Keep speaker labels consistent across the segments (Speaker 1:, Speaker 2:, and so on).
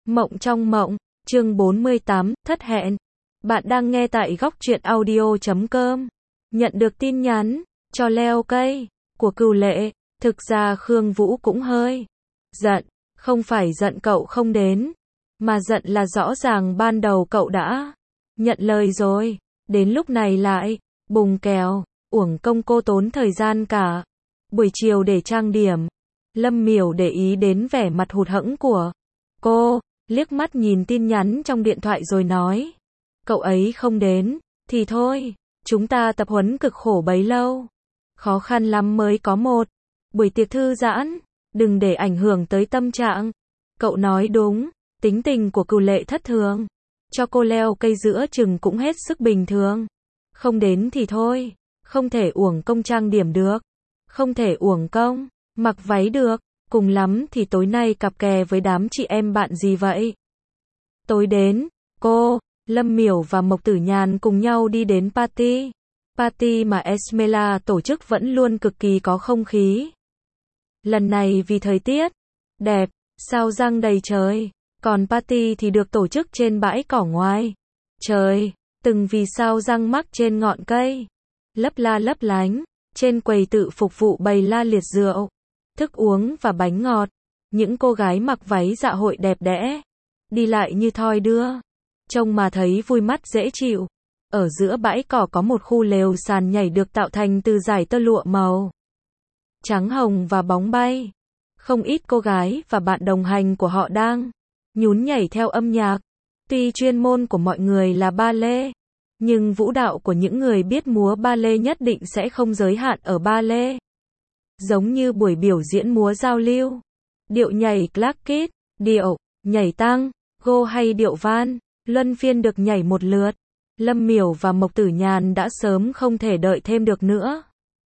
Speaker 1: Mộng trong mộng, chương 48, thất hẹn. Bạn đang nghe tại góc truyện audio.com. Nhận được tin nhắn, cho leo cây, của Cửu Lệ. Thực ra Khương Vũ cũng hơi giận, không phải giận cậu không đến, mà giận là rõ ràng ban đầu cậu đã nhận lời rồi, đến lúc này lại bùng kèo, uổng công cô tốn thời gian cả buổi chiều để trang điểm. Lâm Miểu để ý đến vẻ mặt hụt hẫng của cô, liếc mắt nhìn tin nhắn trong điện thoại rồi nói, cậu ấy không đến, thì thôi, chúng ta tập huấn cực khổ bấy lâu, khó khăn lắm mới có một buổi tiệc thư giãn, đừng để ảnh hưởng tới tâm trạng. Cậu nói đúng, tính tình của Cửu Lệ thất thường, cho cô leo cây giữa chừng cũng hết sức bình thường. Không đến thì thôi, không thể uổng công trang điểm được, không thể uổng công mặc váy được, cùng lắm thì tối nay cặp kè với đám chị em bạn gì vậy. Tối đến, cô, Lâm Miểu và Mộc Tử Nhàn cùng nhau đi đến party. Party mà Esmela tổ chức vẫn luôn cực kỳ có không khí. Lần này vì thời tiết đẹp, sao răng đầy trời, còn party thì được tổ chức trên bãi cỏ ngoài trời, từng vì sao răng mắc trên ngọn cây, lấp la lấp lánh, trên quầy tự phục vụ bày la liệt rượu, thức uống và bánh ngọt. Những cô gái mặc váy dạ hội đẹp đẽ, đi lại như thoi đưa, trông mà thấy vui mắt dễ chịu. Ở giữa bãi cỏ có một khu lều sàn nhảy được tạo thành từ dải tơ lụa màu trắng hồng và bóng bay. Không ít cô gái và bạn đồng hành của họ đang nhún nhảy theo âm nhạc. Tuy chuyên môn của mọi người là ba lê, nhưng vũ đạo của những người biết múa ba lê nhất định sẽ không giới hạn ở ba lê. Giống như buổi biểu diễn múa giao lưu, điệu nhảy classic, điệu nhảy tango hay điệu van, luân phiên được nhảy một lượt. Lâm Miểu và Mộc Tử Nhàn đã sớm không thể đợi thêm được nữa.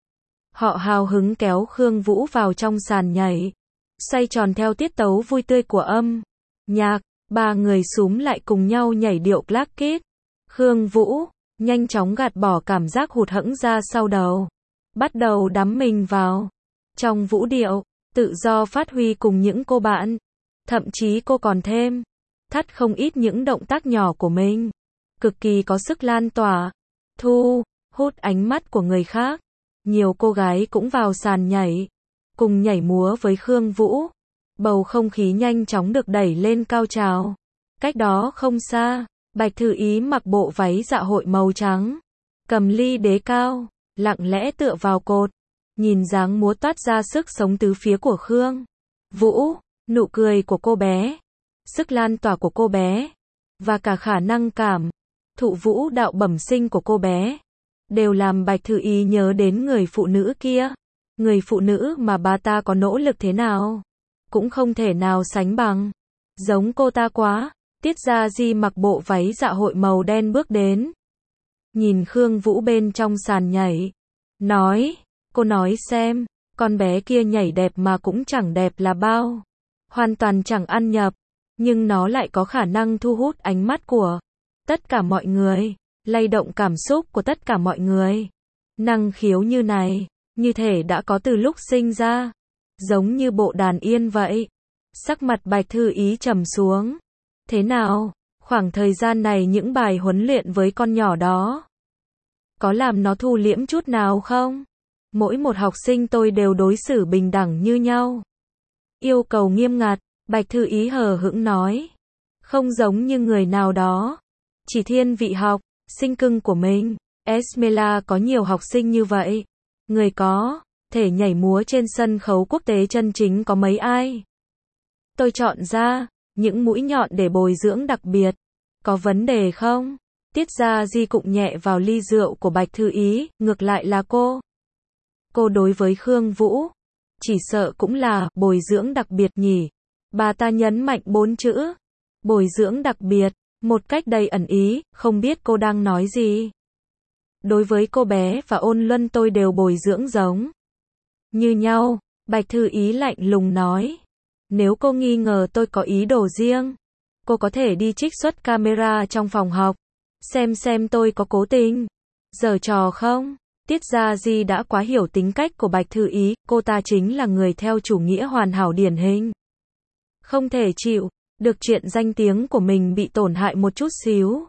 Speaker 1: Họ hào hứng kéo Khương Vũ vào trong sàn nhảy, xoay tròn theo tiết tấu vui tươi của âm nhạc. Ba người xúm lại cùng nhau nhảy điệu classic. Khương Vũ nhanh chóng gạt bỏ cảm giác hụt hẫng ra sau đầu, bắt đầu đắm mình vào trong vũ điệu, tự do phát huy cùng những cô bạn. Thậm chí cô còn thêm thắt không ít những động tác nhỏ của mình, cực kỳ có sức lan tỏa, thu hút ánh mắt của người khác. Nhiều cô gái cũng vào sàn nhảy, cùng nhảy múa với Khương Vũ. Bầu không khí nhanh chóng được đẩy lên cao trào. Cách đó không xa, Bạch Thư Ý mặc bộ váy dạ hội màu trắng, cầm ly đế cao, lặng lẽ tựa vào cột, nhìn dáng múa toát ra sức sống tứ phía của Khương Vũ, nụ cười của cô bé, sức lan tỏa của cô bé, và cả khả năng cảm thụ vũ đạo bẩm sinh của cô bé, đều làm Bạch Thư Ý nhớ đến người phụ nữ kia. Người phụ nữ mà bà ta có nỗ lực thế nào, cũng không thể nào sánh bằng. Giống cô ta quá. Tiết Gia Di mặc bộ váy dạ hội màu đen bước đến, nhìn Khương Vũ bên trong sàn nhảy, nói, cô nói xem, con bé kia nhảy đẹp mà cũng chẳng đẹp là bao, hoàn toàn chẳng ăn nhập, nhưng nó lại có khả năng thu hút ánh mắt của tất cả mọi người, lay động cảm xúc của tất cả mọi người. Năng khiếu như này, như thể đã có từ lúc sinh ra, giống như bộ đàn yên vậy. Sắc mặt Bạch Thư Ý trầm xuống. Thế nào, khoảng thời gian này những bài huấn luyện với con nhỏ đó, có làm nó thu liễm chút nào không? Mỗi một học sinh tôi đều đối xử bình đẳng như nhau. Yêu cầu nghiêm ngặt, Bạch Thư Ý hờ hững nói. Không giống như người nào đó, chỉ thiên vị học sinh cưng của mình. Esmela có nhiều học sinh như vậy. Người có thể nhảy múa trên sân khấu quốc tế chân chính có mấy ai? Tôi chọn ra những mũi nhọn để bồi dưỡng đặc biệt. Có vấn đề không? Tiết Gia Di cụng nhẹ vào ly rượu của Bạch Thư Ý. Ngược lại là cô đối với Khương Vũ, chỉ sợ cũng là bồi dưỡng đặc biệt nhỉ. Bà ta nhấn mạnh 4 chữ bồi dưỡng đặc biệt, một cách đầy ẩn ý, không biết cô đang nói gì. Đối với cô bé và Ôn Luân tôi đều bồi dưỡng giống như nhau. Bạch Thư Ý lạnh lùng nói. Nếu cô nghi ngờ tôi có ý đồ riêng, cô có thể đi trích xuất camera trong phòng học, xem tôi có cố tình giở trò không. Tiết Gia Di đã quá hiểu tính cách của Bạch Thư Ý, cô ta chính là người theo chủ nghĩa hoàn hảo điển hình. Không thể chịu được chuyện danh tiếng của mình bị tổn hại một chút xíu.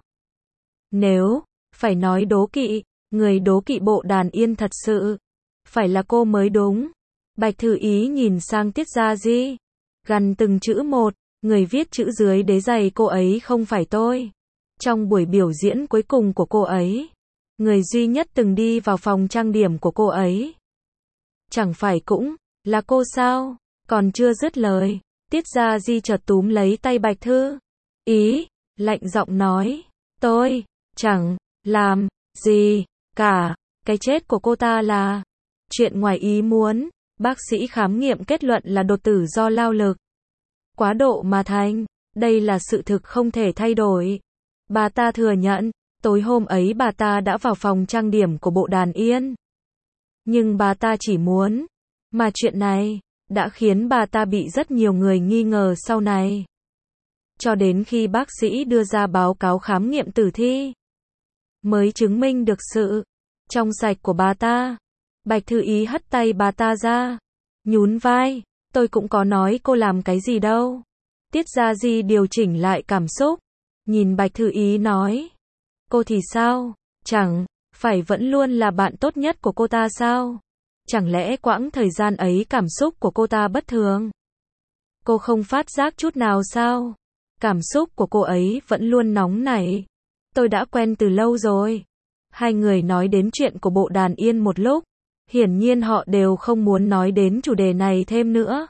Speaker 1: Nếu phải nói đố kỵ, người đố kỵ Bộ Đàn Yên thật sự phải là cô mới đúng. Bạch Thư Ý nhìn sang Tiết Gia Di, gằn từng chữ một, người viết chữ dưới đế giày cô ấy không phải tôi. Trong buổi biểu diễn cuối cùng của cô ấy, người duy nhất từng đi vào phòng trang điểm của cô ấy, chẳng phải cũng là cô sao? Còn chưa dứt lời, Tiết Gia Di chợt túm lấy tay Bạch Thư Ý, lạnh giọng nói, tôi chẳng làm gì cả, cái chết của cô ta là chuyện ngoài ý muốn, bác sĩ khám nghiệm kết luận là đột tử do lao lực quá độ mà thành, đây là sự thực không thể thay đổi. Bà ta thừa nhận, tối hôm ấy bà ta đã vào phòng trang điểm của Bộ Đàn Yên. Nhưng bà ta chỉ muốn, mà chuyện này đã khiến bà ta bị rất nhiều người nghi ngờ sau này. Cho đến khi bác sĩ đưa ra báo cáo khám nghiệm tử thi, mới chứng minh được sự trong sạch của bà ta. Bạch Thư Ý hất tay bà ta ra, nhún vai, tôi cũng có nói cô làm cái gì đâu. Tiết Gia Di điều chỉnh lại cảm xúc, nhìn Bạch Thư Ý nói, cô thì sao, chẳng phải vẫn luôn là bạn tốt nhất của cô ta sao? Chẳng lẽ quãng thời gian ấy cảm xúc của cô ta bất thường? Cô không phát giác chút nào sao? Cảm xúc của cô ấy vẫn luôn nóng nảy. Tôi đã quen từ lâu rồi. Hai người nói đến chuyện của Bộ Đàn Yên một lúc. Hiển nhiên họ đều không muốn nói đến chủ đề này thêm nữa.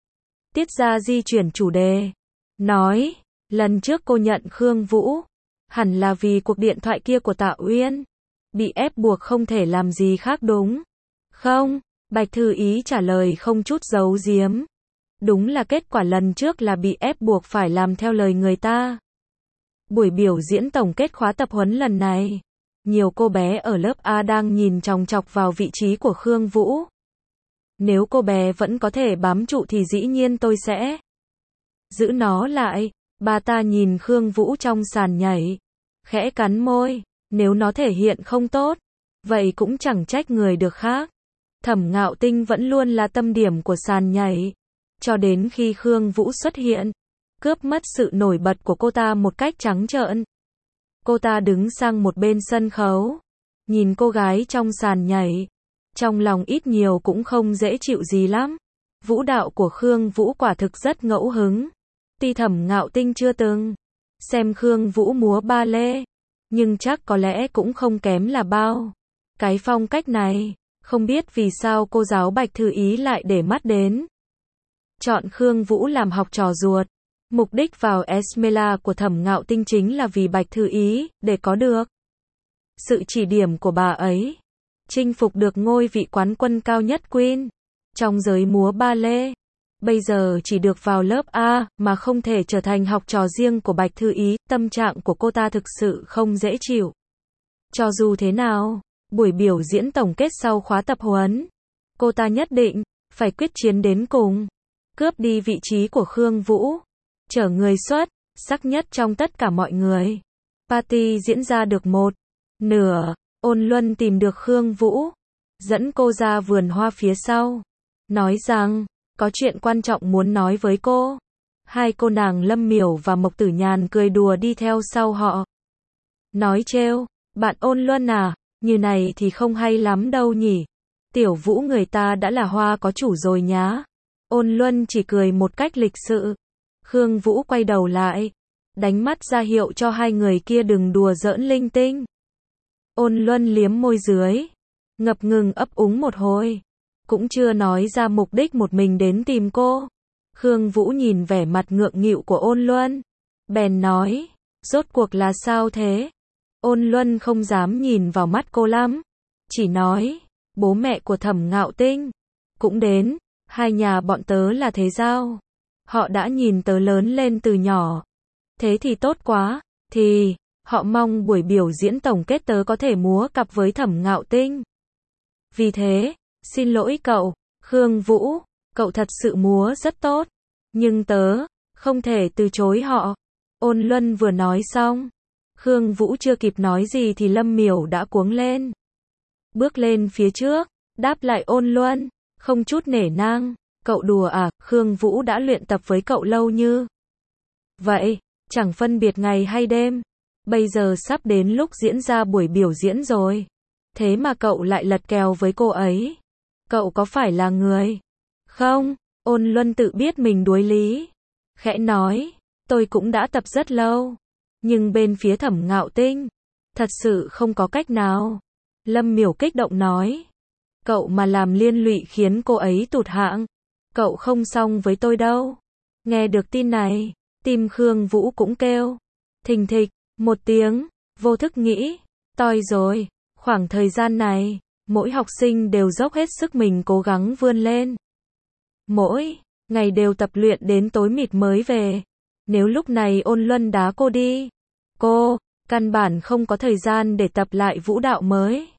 Speaker 1: Tiết Gia Di chuyển chủ đề, nói, lần trước cô nhận Khương Vũ, hẳn là vì cuộc điện thoại kia của Tạ Uyên, bị ép buộc không thể làm gì khác đúng không? Bạch Thư Ý trả lời không chút giấu giếm. Đúng là kết quả lần trước là bị ép buộc phải làm theo lời người ta. Buổi biểu diễn tổng kết khóa tập huấn lần này, nhiều cô bé ở lớp A đang nhìn chòng chọc vào vị trí của Khương Vũ. Nếu cô bé vẫn có thể bám trụ thì dĩ nhiên tôi sẽ giữ nó lại. Bà ta nhìn Khương Vũ trong sàn nhảy, khẽ cắn môi, nếu nó thể hiện không tốt, vậy cũng chẳng trách người được khác. Thẩm Ngạo Tinh vẫn luôn là tâm điểm của sàn nhảy, cho đến khi Khương Vũ xuất hiện, cướp mất sự nổi bật của cô ta một cách trắng trợn. Cô ta đứng sang một bên sân khấu, nhìn cô gái trong sàn nhảy, trong lòng ít nhiều cũng không dễ chịu gì lắm. Vũ đạo của Khương Vũ quả thực rất ngẫu hứng. Tuy Thẩm Ngạo Tinh chưa từng xem Khương Vũ múa ba lê, nhưng chắc có lẽ cũng không kém là bao. Cái phong cách này, không biết vì sao cô giáo Bạch Thư Ý lại để mắt đến. Chọn Khương Vũ làm học trò ruột. Mục đích vào Esmela của Thẩm Ngạo Tinh chính là vì Bạch Thư Ý, để có được sự chỉ điểm của bà ấy, chinh phục được ngôi vị quán quân cao nhất Queen trong giới múa ba lê. Bây giờ chỉ được vào lớp A mà không thể trở thành học trò riêng của Bạch Thư Ý, tâm trạng của cô ta thực sự không dễ chịu. Cho dù thế nào, buổi biểu diễn tổng kết sau khóa tập huấn, cô ta nhất định phải quyết chiến đến cùng, cướp đi vị trí của Khương Vũ, trở người xuất sắc nhất trong tất cả mọi người. Party diễn ra được một nửa, Ôn Luân tìm được Khương Vũ, dẫn cô ra vườn hoa phía sau, nói rằng có chuyện quan trọng muốn nói với cô. Hai cô nàng Lâm Miểu và Mộc Tử Nhàn cười đùa đi theo sau họ, nói trêu, bạn Ôn Luân à, như này thì không hay lắm đâu nhỉ. Tiểu Vũ người ta đã là hoa có chủ rồi nhá. Ôn Luân chỉ cười một cách lịch sự. Khương Vũ quay đầu lại, đánh mắt ra hiệu cho hai người kia đừng đùa giỡn linh tinh. Ôn Luân liếm môi dưới, ngập ngừng ấp úng một hồi, cũng chưa nói ra mục đích một mình đến tìm cô. Khương Vũ nhìn vẻ mặt ngượng nghịu của Ôn Luân, bèn nói, rốt cuộc là sao thế? Ôn Luân không dám nhìn vào mắt cô lắm, chỉ nói, bố mẹ của Thẩm Ngạo Tinh cũng đến, hai nhà bọn tớ là thế giao. Họ đã nhìn tớ lớn lên từ nhỏ. Thế thì tốt quá, thì họ mong buổi biểu diễn tổng kết tớ có thể múa cặp với Thẩm Ngạo Tinh. Vì thế, xin lỗi cậu, Khương Vũ, cậu thật sự múa rất tốt, nhưng tớ không thể từ chối họ. Ôn Luân vừa nói xong, Khương Vũ chưa kịp nói gì thì Lâm Miểu đã cuống lên, bước lên phía trước, đáp lại Ôn Luân, không chút nể nang. Cậu đùa à, Khương Vũ đã luyện tập với cậu lâu như Vậy, chẳng phân biệt ngày hay đêm. Bây giờ sắp đến lúc diễn ra buổi biểu diễn rồi. Thế mà cậu lại lật kèo với cô ấy. Cậu có phải là người? Không, Ôn Luân tự biết mình đuối lý. Khẽ nói, tôi cũng đã tập rất lâu. Nhưng bên phía Thẩm Ngạo Tinh, thật sự không có cách nào. Lâm Miểu kích động nói. Cậu mà làm liên lụy khiến cô ấy tụt hạng. Cậu không xong với tôi đâu. Nghe được tin này, tim Khương Vũ cũng kêu. Thình thịch, một tiếng, vô thức nghĩ. Toi rồi, khoảng thời gian này, mỗi học sinh đều dốc hết sức mình cố gắng vươn lên. Mỗi ngày đều tập luyện đến tối mịt mới về. Nếu lúc này Ôn Luân đá cô đi, cô căn bản không có thời gian để tập lại vũ đạo mới.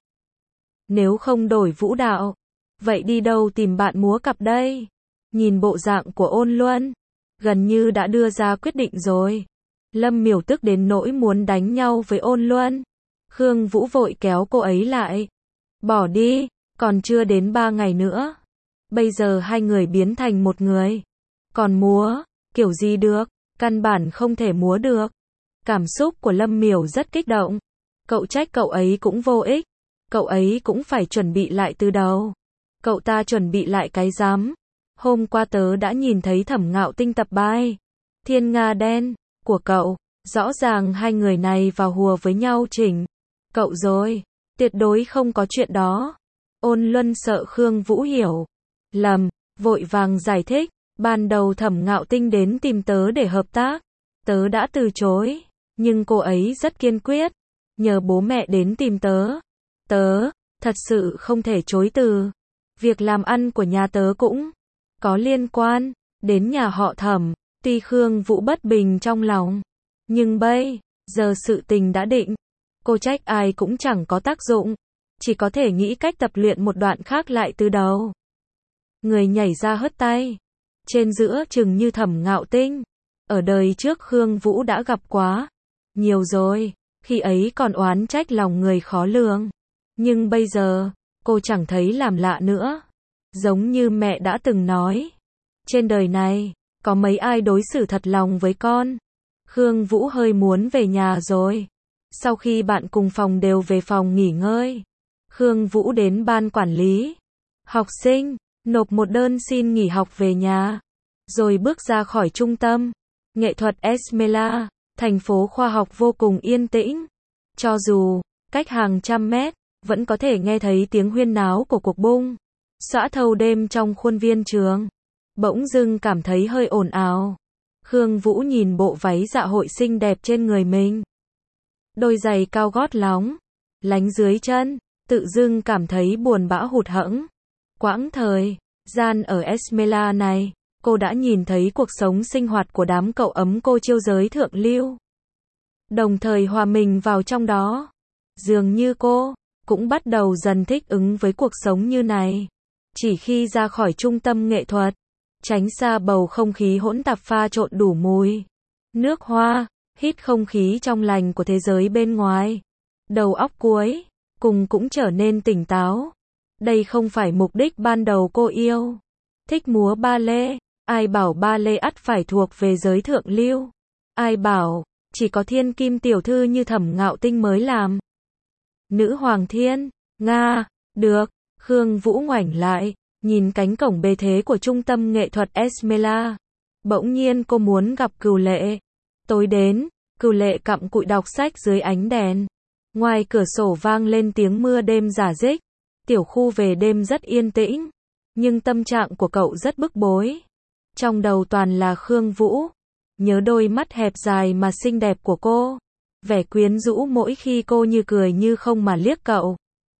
Speaker 1: Nếu không đổi vũ đạo, vậy đi đâu tìm bạn múa cặp đây? Nhìn bộ dạng của Ôn Luân, gần như đã đưa ra quyết định rồi. Lâm Miểu tức đến nỗi muốn đánh nhau với Ôn Luân. Khương Vũ vội kéo cô ấy lại. Bỏ đi, còn chưa đến 3 ngày nữa. Bây giờ hai người biến thành một người. Còn múa, kiểu gì được, căn bản không thể múa được. Cảm xúc của Lâm Miểu rất kích động. Cậu trách cậu ấy cũng vô ích. Cậu ấy cũng phải chuẩn bị lại từ đầu. Cậu ta chuẩn bị lại cái rắm. Hôm qua tớ đã nhìn thấy Thẩm Ngạo Tinh tập bài Thiên Nga Đen của cậu. Rõ ràng hai người này vào hùa với nhau chỉnh. Cậu rồi, tuyệt đối không có chuyện đó. Ôn Luân sợ Khương Vũ hiểu lầm, vội vàng giải thích. Ban đầu Thẩm Ngạo Tinh đến tìm tớ để hợp tác. Tớ đã từ chối, nhưng cô ấy rất kiên quyết. Nhờ bố mẹ đến tìm tớ. Tớ, thật sự không thể chối từ. Việc làm ăn của nhà tớ cũng có liên quan đến nhà họ Thẩm. Tuy Khương Vũ bất bình trong lòng, nhưng bây giờ sự tình đã định. Cô trách ai cũng chẳng có tác dụng. Chỉ có thể nghĩ cách tập luyện một đoạn khác lại từ đầu. Người nhảy ra hất tay. Trên giữa chừng như Thẩm Ngạo Tinh. Ở đời trước Khương Vũ đã gặp quá nhiều rồi. Khi ấy còn oán trách lòng người khó lường. Nhưng bây giờ, cô chẳng thấy làm lạ nữa. Giống như mẹ đã từng nói. Trên đời này, có mấy ai đối xử thật lòng với con. Khương Vũ hơi muốn về nhà rồi. Sau khi bạn cùng phòng đều về phòng nghỉ ngơi, Khương Vũ đến ban quản lý. Học sinh, nộp một đơn xin nghỉ học về nhà. Rồi bước ra khỏi trung tâm nghệ thuật Esmela. Thành phố khoa học vô cùng yên tĩnh. Cho dù cách hàng trăm mét, vẫn có thể nghe thấy tiếng huyên náo của cuộc bung xõa thâu đêm trong khuôn viên trường. Bỗng dưng cảm thấy hơi ồn ào. Khương Vũ nhìn bộ váy dạ hội xinh đẹp trên người mình. Đôi giày cao gót lóng lánh dưới chân, tự dưng cảm thấy buồn bã hụt hẫng. Quãng thời gian ở Esmela này, cô đã nhìn thấy cuộc sống sinh hoạt của đám cậu ấm cô chiêu giới thượng lưu. Đồng thời hòa mình vào trong đó. Dường như cô cũng bắt đầu dần thích ứng với cuộc sống như này. Chỉ khi ra khỏi trung tâm nghệ thuật, tránh xa bầu không khí hỗn tạp pha trộn đủ mùi nước hoa, hít không khí trong lành của thế giới bên ngoài, đầu óc cuối cùng cũng trở nên tỉnh táo. Đây không phải mục đích ban đầu cô yêu thích múa ba lê. Ai bảo ba lê ắt phải thuộc về giới thượng lưu? Ai bảo chỉ có thiên kim tiểu thư như Thẩm Ngạo Tinh mới làm nữ hoàng thiên Nga được? Khương Vũ ngoảnh lại, nhìn cánh cổng bề thế của trung tâm nghệ thuật Esmela. Bỗng nhiên cô muốn gặp Cửu Lệ. Tối đến, Cửu Lệ cặm cụi đọc sách dưới ánh đèn. Ngoài cửa sổ vang lên tiếng mưa đêm rả rích. Tiểu khu về đêm rất yên tĩnh, nhưng tâm trạng của cậu rất bức bối. Trong đầu toàn là Khương Vũ. Nhớ đôi mắt hẹp dài mà xinh đẹp của cô. Vẻ quyến rũ mỗi khi cô như cười như không mà liếc cậu.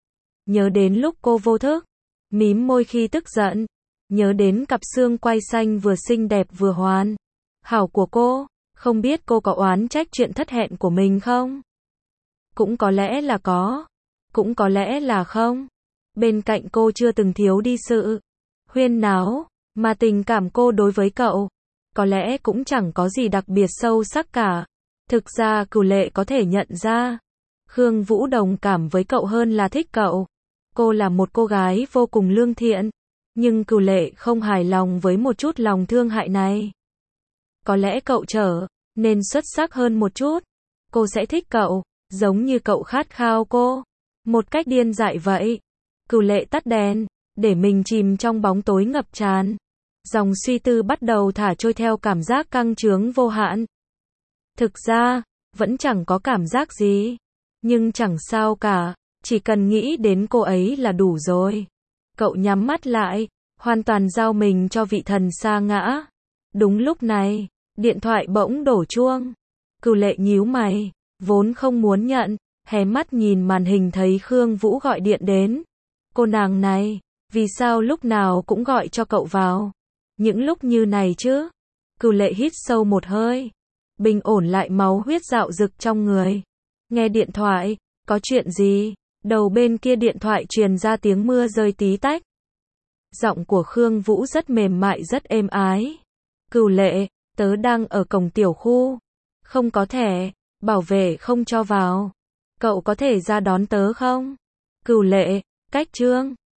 Speaker 1: Nhớ đến lúc cô vô thức mím môi khi tức giận. Nhớ đến cặp xương quai xanh vừa xinh đẹp vừa hoàn hảo của cô. Không biết cô có oán trách chuyện thất hẹn của mình không? Cũng có lẽ là có, cũng có lẽ là không. Bên cạnh cô chưa từng thiếu đi sự huyên náo, mà tình cảm cô đối với cậu có lẽ cũng chẳng có gì đặc biệt sâu sắc cả. Thực ra Cửu Lệ có thể nhận ra Khương Vũ đồng cảm với cậu hơn là thích cậu. Cô là một cô gái vô cùng lương thiện, nhưng Cửu Lệ không hài lòng với một chút lòng thương hại này. Có lẽ cậu trở nên xuất sắc hơn một chút. Cô sẽ thích cậu, giống như cậu khát khao cô. Một cách điên dại vậy. Cửu Lệ tắt đèn, để mình chìm trong bóng tối ngập tràn. Dòng suy tư bắt đầu thả trôi theo cảm giác căng chướng vô hạn. Thực ra, vẫn chẳng có cảm giác gì. Nhưng chẳng sao cả, chỉ cần nghĩ đến cô ấy là đủ rồi. Cậu nhắm mắt lại, hoàn toàn giao mình cho vị thần sa ngã. Đúng lúc này, điện thoại bỗng đổ chuông. Cửu Lệ nhíu mày, vốn không muốn nhận, hé mắt nhìn màn hình thấy Khương Vũ gọi điện đến. Cô nàng này, vì sao lúc nào cũng gọi cho cậu vào? Những lúc như này chứ? Cửu Lệ hít sâu một hơi, bình ổn lại máu huyết dạo dực trong người. Nghe điện thoại, có chuyện gì? Đầu bên kia điện thoại truyền ra tiếng mưa rơi tí tách. Giọng của Khương Vũ rất mềm mại rất êm ái. Cửu Lệ, tớ đang ở cổng tiểu khu. Không có thẻ, bảo vệ không cho vào. Cậu có thể ra đón tớ không? Cửu Lệ, cách Trương.